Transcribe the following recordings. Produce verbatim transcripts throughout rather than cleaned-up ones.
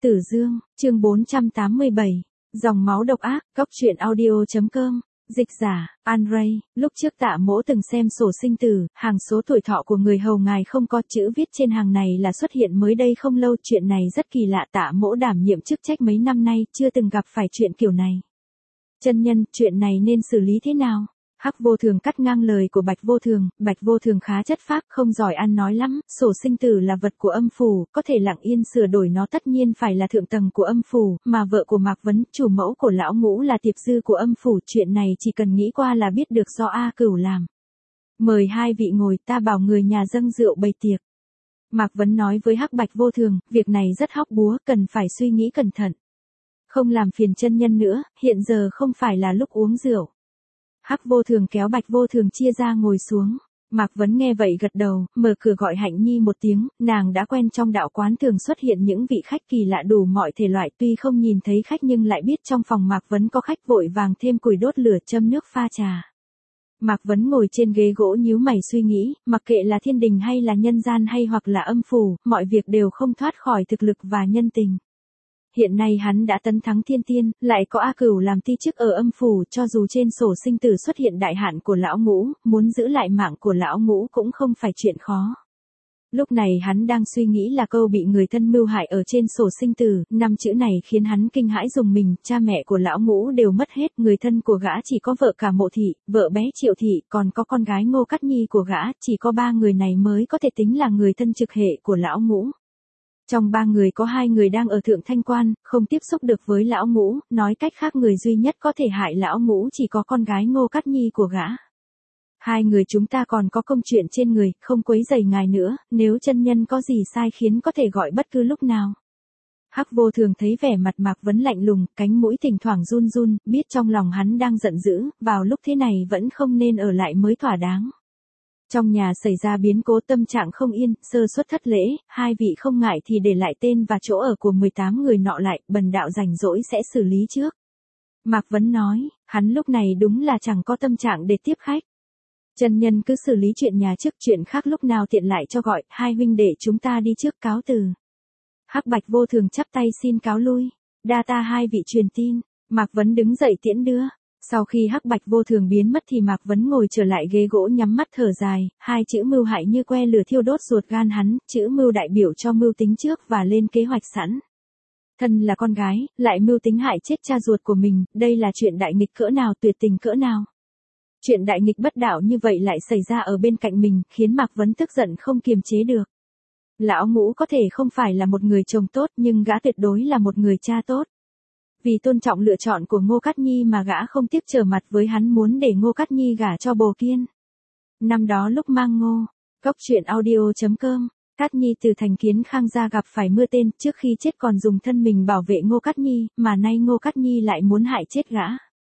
Tử Dương, chương bốn trăm tám mươi bảy, dòng máu độc ác, góc truyện audio chấm com, dịch giả, An Ray, lúc trước Tạ Mỗ từng xem sổ sinh tử, hàng số tuổi thọ của người hầu ngài không có chữ viết trên hàng này là xuất hiện mới đây không lâu, chuyện này rất kỳ lạ, Tạ Mỗ đảm nhiệm chức trách mấy năm nay chưa từng gặp phải chuyện kiểu này. Chân nhân, chuyện này nên xử lý thế nào? Hắc Vô Thường cắt ngang lời của Bạch Vô Thường, Bạch Vô Thường khá chất phác, không giỏi ăn nói lắm, sổ sinh tử là vật của âm phủ, có thể lặng yên sửa đổi nó tất nhiên phải là thượng tầng của âm phủ, mà vợ của Mạc Vấn, chủ mẫu của lão Ngũ là tiệp dư của âm phủ, chuyện này chỉ cần nghĩ qua là biết được do A Cửu làm. Mời hai vị ngồi, ta bảo người nhà dâng rượu bày tiệc. Mạc Vấn nói với Hắc Bạch Vô Thường, việc này rất hóc búa, cần phải suy nghĩ cẩn thận. Không làm phiền chân nhân nữa, hiện giờ không phải là lúc uống rượu. Hắc Vô Thường kéo Bạch Vô Thường chia ra ngồi xuống. Mạc Vấn nghe vậy gật đầu, mở cửa gọi Hạnh Nhi một tiếng, nàng đã quen trong đạo quán thường xuất hiện những vị khách kỳ lạ đủ mọi thể loại, tuy không nhìn thấy khách nhưng lại biết trong phòng Mạc Vấn có khách, vội vàng thêm củi đốt lửa châm nước pha trà. Mạc Vấn ngồi trên ghế gỗ nhíu mày suy nghĩ, mặc kệ là thiên đình hay là nhân gian hay hoặc là âm phủ, mọi việc đều không thoát khỏi thực lực và nhân tình. Hiện nay hắn đã tấn thắng thiên tiên, lại có A Cửu làm ti chức ở âm phủ, cho dù trên sổ sinh tử xuất hiện đại hạn của lão Ngũ, muốn giữ lại mạng của lão Ngũ cũng không phải chuyện khó. Lúc này hắn đang suy nghĩ là câu bị người thân mưu hại ở trên sổ sinh tử, năm chữ này khiến hắn kinh hãi dùng mình, cha mẹ của lão Ngũ đều mất hết, người thân của gã chỉ có vợ cả Mộ Thị, vợ bé Triệu Thị, còn có con gái Ngô Cát Nhi của gã, chỉ có ba người này mới có thể tính là người thân trực hệ của lão Ngũ. Trong ba người có hai người đang ở Thượng Thanh Quan, không tiếp xúc được với lão Ngũ, nói cách khác người duy nhất có thể hại lão Ngũ chỉ có con gái Ngô Cát Nhi của gã. Hai người chúng ta còn có công chuyện trên người, không quấy rầy ngài nữa, nếu chân nhân có gì sai khiến có thể gọi bất cứ lúc nào. Hắc Vô Thường thấy vẻ mặt Mạc Vấn lạnh lùng, cánh mũi thỉnh thoảng run run, biết trong lòng hắn đang giận dữ, vào lúc thế này vẫn không nên ở lại mới thỏa đáng. Trong nhà xảy ra biến cố, tâm trạng không yên, sơ suất thất lễ, hai vị không ngại thì để lại tên và chỗ ở của mười tám người nọ lại, bần đạo rảnh rỗi sẽ xử lý trước. Mạc Vấn nói, hắn lúc này đúng là chẳng có tâm trạng để tiếp khách. Chân nhân cứ xử lý chuyện nhà trước, chuyện khác lúc nào tiện lại cho gọi, hai huynh đệ chúng ta đi trước cáo từ. Hắc Bạch Vô Thường chắp tay xin cáo lui, đa ta hai vị truyền tin. Mạc Vấn đứng dậy tiễn đưa. Sau khi Hắc Bạch Vô Thường biến mất thì Mạc Vấn ngồi trở lại ghế gỗ nhắm mắt thở dài, hai chữ mưu hại như que lửa thiêu đốt ruột gan hắn, chữ mưu đại biểu cho mưu tính trước và lên kế hoạch sẵn. Thân là con gái, lại mưu tính hại chết cha ruột của mình, đây là chuyện đại nghịch cỡ nào, tuyệt tình cỡ nào. Chuyện đại nghịch bất đạo như vậy lại xảy ra ở bên cạnh mình, khiến Mạc Vấn tức giận không kiềm chế được. Lão Ngũ có thể không phải là một người chồng tốt nhưng gã tuyệt đối là một người cha tốt. Vì tôn trọng lựa chọn của Ngô Cát Nhi mà gã không tiếc trở mặt với hắn, muốn để Ngô Cát Nhi gả cho Bồ Kiên. Năm đó lúc mang Ngô, góc truyện audio chấm com, Cát Nhi từ thành Kiến Khang ra gặp phải mưa tên, trước khi chết còn dùng thân mình bảo vệ Ngô Cát Nhi, mà nay Ngô Cát Nhi lại muốn hại chết gã.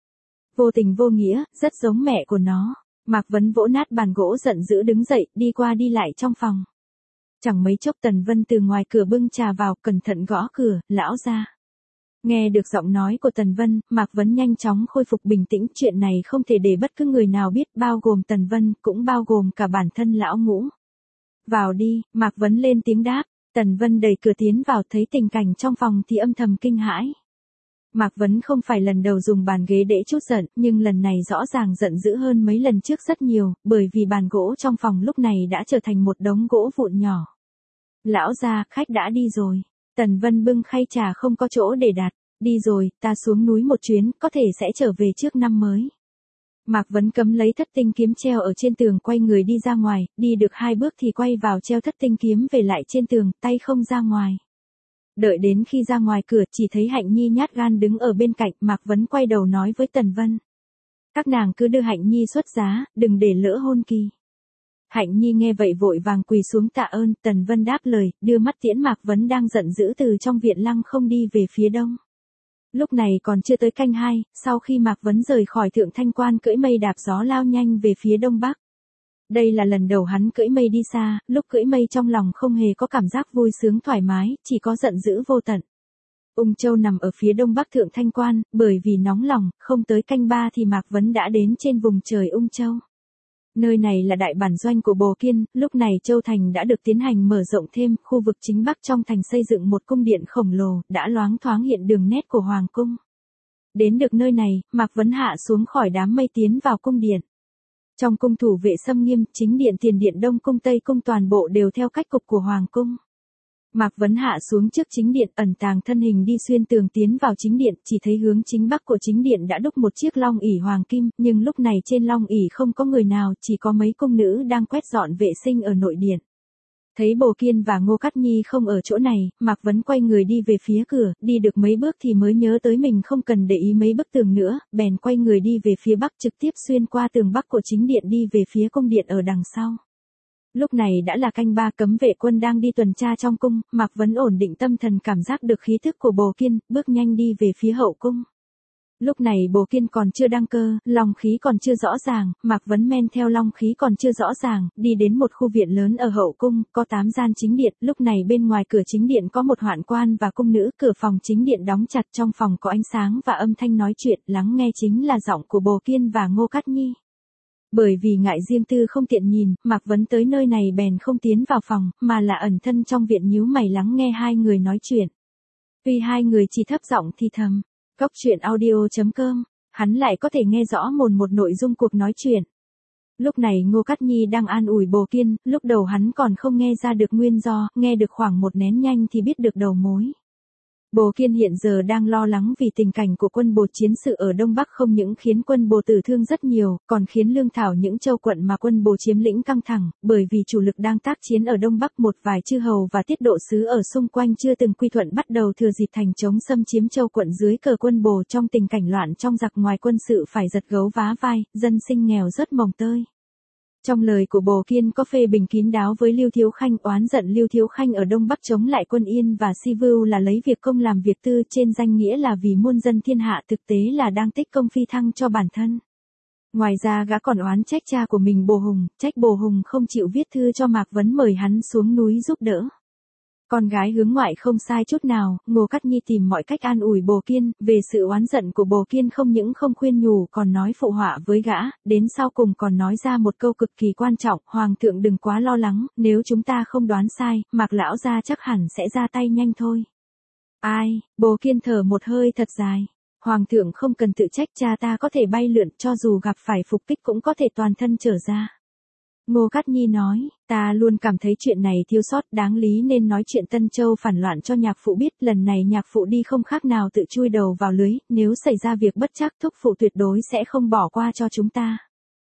Vô tình vô nghĩa, rất giống mẹ của nó. Mạc Vấn vỗ nát bàn gỗ giận dữ đứng dậy, đi qua đi lại trong phòng. Chẳng mấy chốc Tần Vân từ ngoài cửa bưng trà vào, cẩn thận gõ cửa, lão gia. Nghe được giọng nói của Tần Vân, Mạc Vấn nhanh chóng khôi phục bình tĩnh, chuyện này không thể để bất cứ người nào biết, bao gồm Tần Vân, cũng bao gồm cả bản thân lão Ngũ. Vào đi, Mạc Vấn lên tiếng đáp. Tần Vân đẩy cửa tiến vào, thấy tình cảnh trong phòng thì âm thầm kinh hãi. Mạc Vấn không phải lần đầu dùng bàn ghế để trút giận, nhưng lần này rõ ràng giận dữ hơn mấy lần trước rất nhiều, bởi vì bàn gỗ trong phòng lúc này đã trở thành một đống gỗ vụn nhỏ. Lão gia, khách đã đi rồi. Tần Vân bưng khay trà không có chỗ để đặt. Đi rồi, ta xuống núi một chuyến, có thể sẽ trở về trước năm mới. Mạc Vấn cấm lấy thất tinh kiếm treo ở trên tường, quay người đi ra ngoài, đi được hai bước thì quay vào treo thất tinh kiếm về lại trên tường, tay không ra ngoài. Đợi đến khi ra ngoài cửa, chỉ thấy Hạnh Nhi nhát gan đứng ở bên cạnh, Mạc Vấn quay đầu nói với Tần Vân. Các nàng cứ đưa Hạnh Nhi xuất giá, đừng để lỡ hôn kỳ. Hạnh Nhi nghe vậy vội vàng quỳ xuống tạ ơn, Tần Vân đáp lời, đưa mắt tiễn Mạc Vấn đang giận dữ từ trong viện lăng không đi về phía đông. Lúc này còn chưa tới canh hai, sau khi Mạc Vấn rời khỏi Thượng Thanh Quan cưỡi mây đạp gió lao nhanh về phía đông bắc. Đây là lần đầu hắn cưỡi mây đi xa, lúc cưỡi mây trong lòng không hề có cảm giác vui sướng thoải mái, chỉ có giận dữ vô tận. Ung Châu nằm ở phía đông bắc Thượng Thanh Quan, bởi vì nóng lòng, không tới canh ba thì Mạc Vấn đã đến trên vùng trời Ung Châu. Nơi này là đại bản doanh của Bồ Kiên, lúc này Châu Thành đã được tiến hành mở rộng thêm, khu vực chính bắc trong thành xây dựng một cung điện khổng lồ, đã loáng thoáng hiện đường nét của Hoàng cung. Đến được nơi này, Mạc Vấn hạ xuống khỏi đám mây tiến vào cung điện. Trong cung thủ vệ xâm nghiêm, chính điện, tiền điện, đông cung, tây cung toàn bộ đều theo cách cục của Hoàng cung. Mạc Vấn hạ xuống trước chính điện, ẩn tàng thân hình đi xuyên tường tiến vào chính điện, chỉ thấy hướng chính bắc của chính điện đã đúc một chiếc long ỷ hoàng kim, nhưng lúc này trên long ỷ không có người nào, chỉ có mấy cung nữ đang quét dọn vệ sinh ở nội điện. Thấy Bồ Kiên và Ngô Cát Nhi không ở chỗ này, Mạc Vấn quay người đi về phía cửa, đi được mấy bước thì mới nhớ tới mình không cần để ý mấy bức tường nữa, bèn quay người đi về phía bắc, trực tiếp xuyên qua tường bắc của chính điện đi về phía cung điện ở đằng sau. Lúc này đã là canh ba, cấm vệ quân đang đi tuần tra trong cung, Mạc Vấn ổn định tâm thần, cảm giác được khí thức của Bồ Kiên, bước nhanh đi về phía hậu cung. Lúc này Bồ Kiên còn chưa đăng cơ, long khí còn chưa rõ ràng, Mạc Vấn men theo long khí còn chưa rõ ràng, đi đến một khu viện lớn ở hậu cung, có tám gian chính điện, lúc này bên ngoài cửa chính điện có một hoạn quan và cung nữ, cửa phòng chính điện đóng chặt, trong phòng có ánh sáng và âm thanh nói chuyện, lắng nghe chính là giọng của Bồ Kiên và Ngô Cát Nhi. Bởi vì ngại riêng tư không tiện nhìn, Mạc Vấn tới nơi này bèn không tiến vào phòng, mà là ẩn thân trong viện nhíu mày lắng nghe hai người nói chuyện. Tuy hai người chỉ thấp giọng thì thầm, Cốc truyện audio chấm com, hắn lại có thể nghe rõ mồn một nội dung cuộc nói chuyện. Lúc này Ngô Cát Nhi đang an ủi Bồ Kiên, lúc đầu hắn còn không nghe ra được nguyên do, nghe được khoảng một nén nhanh thì biết được đầu mối. Bồ Kiên hiện giờ đang lo lắng vì tình cảnh của quân Bồ chiến sự ở Đông Bắc không những khiến quân Bồ tử thương rất nhiều, còn khiến lương thảo những châu quận mà quân Bồ chiếm lĩnh căng thẳng, bởi vì chủ lực đang tác chiến ở Đông Bắc, một vài chư hầu và tiết độ sứ ở xung quanh chưa từng quy thuận bắt đầu thừa dịp thành chống xâm chiếm châu quận dưới cờ quân Bồ, trong tình cảnh loạn trong giặc, ngoài quân sự phải giật gấu vá vai, dân sinh nghèo rất mồng tơi. Trong lời của Bồ Kiên có phê bình kín đáo với Lưu Thiếu Khanh, oán giận Lưu Thiếu Khanh ở Đông Bắc chống lại quân Yên và Si Vưu là lấy việc công làm việc tư, trên danh nghĩa là vì muôn dân thiên hạ, thực tế là đang tích công phi thăng cho bản thân. Ngoài ra gã còn oán trách cha của mình Bồ Hùng, trách Bồ Hùng không chịu viết thư cho Mạc Vấn mời hắn xuống núi giúp đỡ. Con gái hướng ngoại không sai chút nào, Ngô Cát Nhi tìm mọi cách an ủi Bồ Kiên, về sự oán giận của Bồ Kiên không những không khuyên nhủ còn nói phụ họa với gã, đến sau cùng còn nói ra một câu cực kỳ quan trọng, Hoàng thượng đừng quá lo lắng, nếu chúng ta không đoán sai, Mạc lão gia chắc hẳn sẽ ra tay nhanh thôi. Ai, Bồ Kiên thở một hơi thật dài. Hoàng thượng không cần tự trách, cha ta có thể bay lượn, cho dù gặp phải phục kích cũng có thể toàn thân trở ra. Ngô Cát Nhi nói, ta luôn cảm thấy chuyện này thiếu sót, đáng lý nên nói chuyện Tân Châu phản loạn cho nhạc phụ biết, lần này nhạc phụ đi không khác nào tự chui đầu vào lưới, nếu xảy ra việc bất trắc thúc phụ tuyệt đối sẽ không bỏ qua cho chúng ta.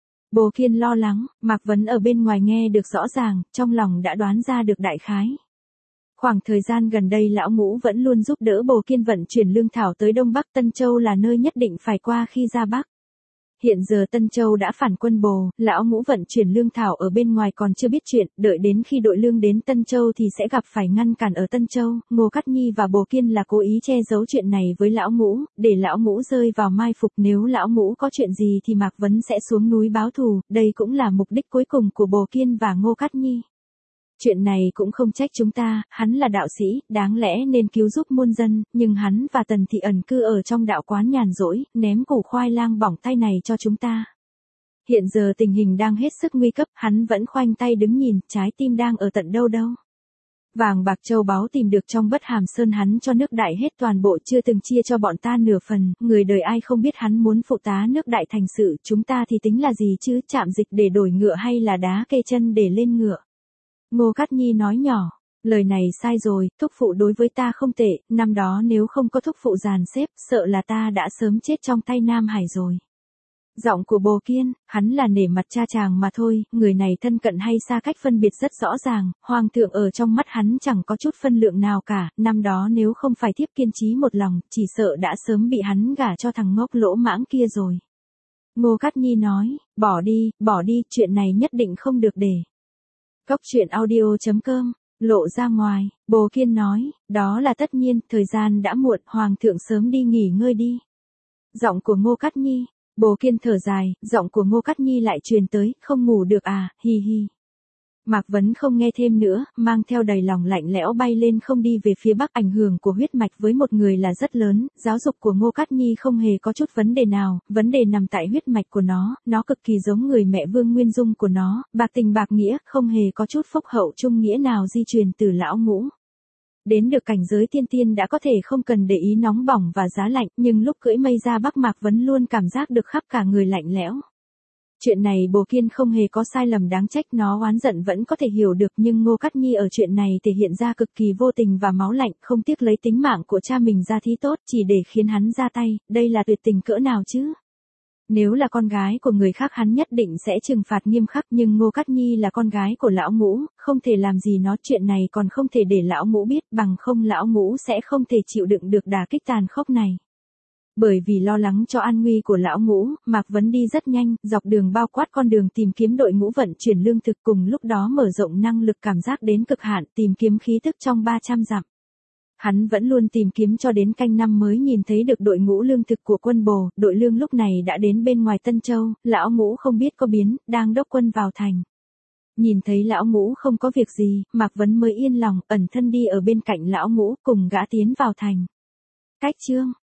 Bồ Kiên lo lắng, Mạc Vấn ở bên ngoài nghe được rõ ràng, trong lòng đã đoán ra được đại khái. Khoảng thời gian gần đây lão ngũ vẫn luôn giúp đỡ Bồ Kiên vận chuyển lương thảo tới Đông Bắc, Tân Châu là nơi nhất định phải qua khi ra Bắc. Hiện giờ Tân Châu đã phản quân Bồ, lão ngũ vận chuyển lương thảo ở bên ngoài còn chưa biết chuyện, đợi đến khi đội lương đến Tân Châu thì sẽ gặp phải ngăn cản ở Tân Châu. Ngô Cát Nhi và Bồ Kiên là cố ý che giấu chuyện này với lão ngũ, để lão ngũ rơi vào mai phục, nếu lão ngũ có chuyện gì thì Mạc Vấn sẽ xuống núi báo thù, đây cũng là mục đích cuối cùng của Bồ Kiên và Ngô Cát Nhi. Chuyện này cũng không trách chúng ta, hắn là đạo sĩ, đáng lẽ nên cứu giúp muôn dân, nhưng hắn và Tần Thị ẩn cư ở trong đạo quán nhàn rỗi, ném củ khoai lang bỏng tay này cho chúng ta. Hiện giờ tình hình đang hết sức nguy cấp, hắn vẫn khoanh tay đứng nhìn, trái tim đang ở tận đâu đâu. Vàng bạc châu báu tìm được trong Bất Hàm Sơn hắn cho nước Đại hết toàn bộ, chưa từng chia cho bọn ta nửa phần, người đời ai không biết hắn muốn phụ tá nước Đại thành sự, chúng ta thì tính là gì chứ, chạm dịch để đổi ngựa hay là đá kê chân để lên ngựa. Ngô Cát Nhi nói nhỏ, lời này sai rồi, thúc phụ đối với ta không tệ, năm đó nếu không có thúc phụ dàn xếp, sợ là ta đã sớm chết trong tay Nam Hải rồi. Giọng của Bồ Kiên, hắn là nể mặt cha chàng mà thôi, người này thân cận hay xa cách phân biệt rất rõ ràng, Hoàng thượng ở trong mắt hắn chẳng có chút phân lượng nào cả, năm đó nếu không phải Thiếp kiên trí một lòng, chỉ sợ đã sớm bị hắn gả cho thằng ngốc lỗ mãng kia rồi. Ngô Cát Nhi nói, bỏ đi, bỏ đi, chuyện này nhất định không được để. Cốc truyện audio chấm com, lộ ra ngoài, Bồ Kiên nói, đó là tất nhiên, thời gian đã muộn, Hoàng thượng sớm đi nghỉ ngơi đi. Giọng của Ngô Cát Nhi, Bồ Kiên thở dài, giọng của Ngô Cát Nhi lại truyền tới, không ngủ được à, hi hi. Mạc Vấn không nghe thêm nữa, mang theo đầy lòng lạnh lẽo bay lên không đi về phía bắc. Ảnh hưởng của huyết mạch với một người là rất lớn, giáo dục của Ngô Cát Nhi không hề có chút vấn đề nào, vấn đề nằm tại huyết mạch của nó, nó cực kỳ giống người mẹ Vương Nguyên Dung của nó, bạc tình bạc nghĩa, không hề có chút phúc hậu trung nghĩa nào di truyền từ lão ngũ. Đến được cảnh giới tiên tiên đã có thể không cần để ý nóng bỏng và giá lạnh, nhưng lúc cưỡi mây ra Bắc Mạc Vấn luôn cảm giác được khắp cả người lạnh lẽo. Chuyện này Bồ Kiên không hề có sai lầm đáng trách, nó oán giận vẫn có thể hiểu được, nhưng Ngô Cát Nhi ở chuyện này thể hiện ra cực kỳ vô tình và máu lạnh, không tiếc lấy tính mạng của cha mình ra thí tốt chỉ để khiến hắn ra tay, đây là tuyệt tình cỡ nào chứ? Nếu là con gái của người khác hắn nhất định sẽ trừng phạt nghiêm khắc, nhưng Ngô Cát Nhi là con gái của lão ngũ, không thể làm gì nó, chuyện này còn không thể để lão ngũ biết, bằng không lão ngũ sẽ không thể chịu đựng được đả kích tàn khốc này. Bởi vì lo lắng cho an nguy của lão ngũ, Mạc Vấn đi rất nhanh, dọc đường bao quát con đường tìm kiếm đội ngũ vận chuyển lương thực, cùng lúc đó mở rộng năng lực cảm giác đến cực hạn, tìm kiếm khí tức trong ba trăm dặm. Hắn vẫn luôn tìm kiếm cho đến canh năm mới nhìn thấy được đội ngũ lương thực của quân Bồ, đội lương lúc này đã đến bên ngoài Tân Châu, lão ngũ không biết có biến, đang đốc quân vào thành. Nhìn thấy lão ngũ không có việc gì, Mạc Vấn mới yên lòng, ẩn thân đi ở bên cạnh lão ngũ, cùng gã tiến vào thành. Cách chương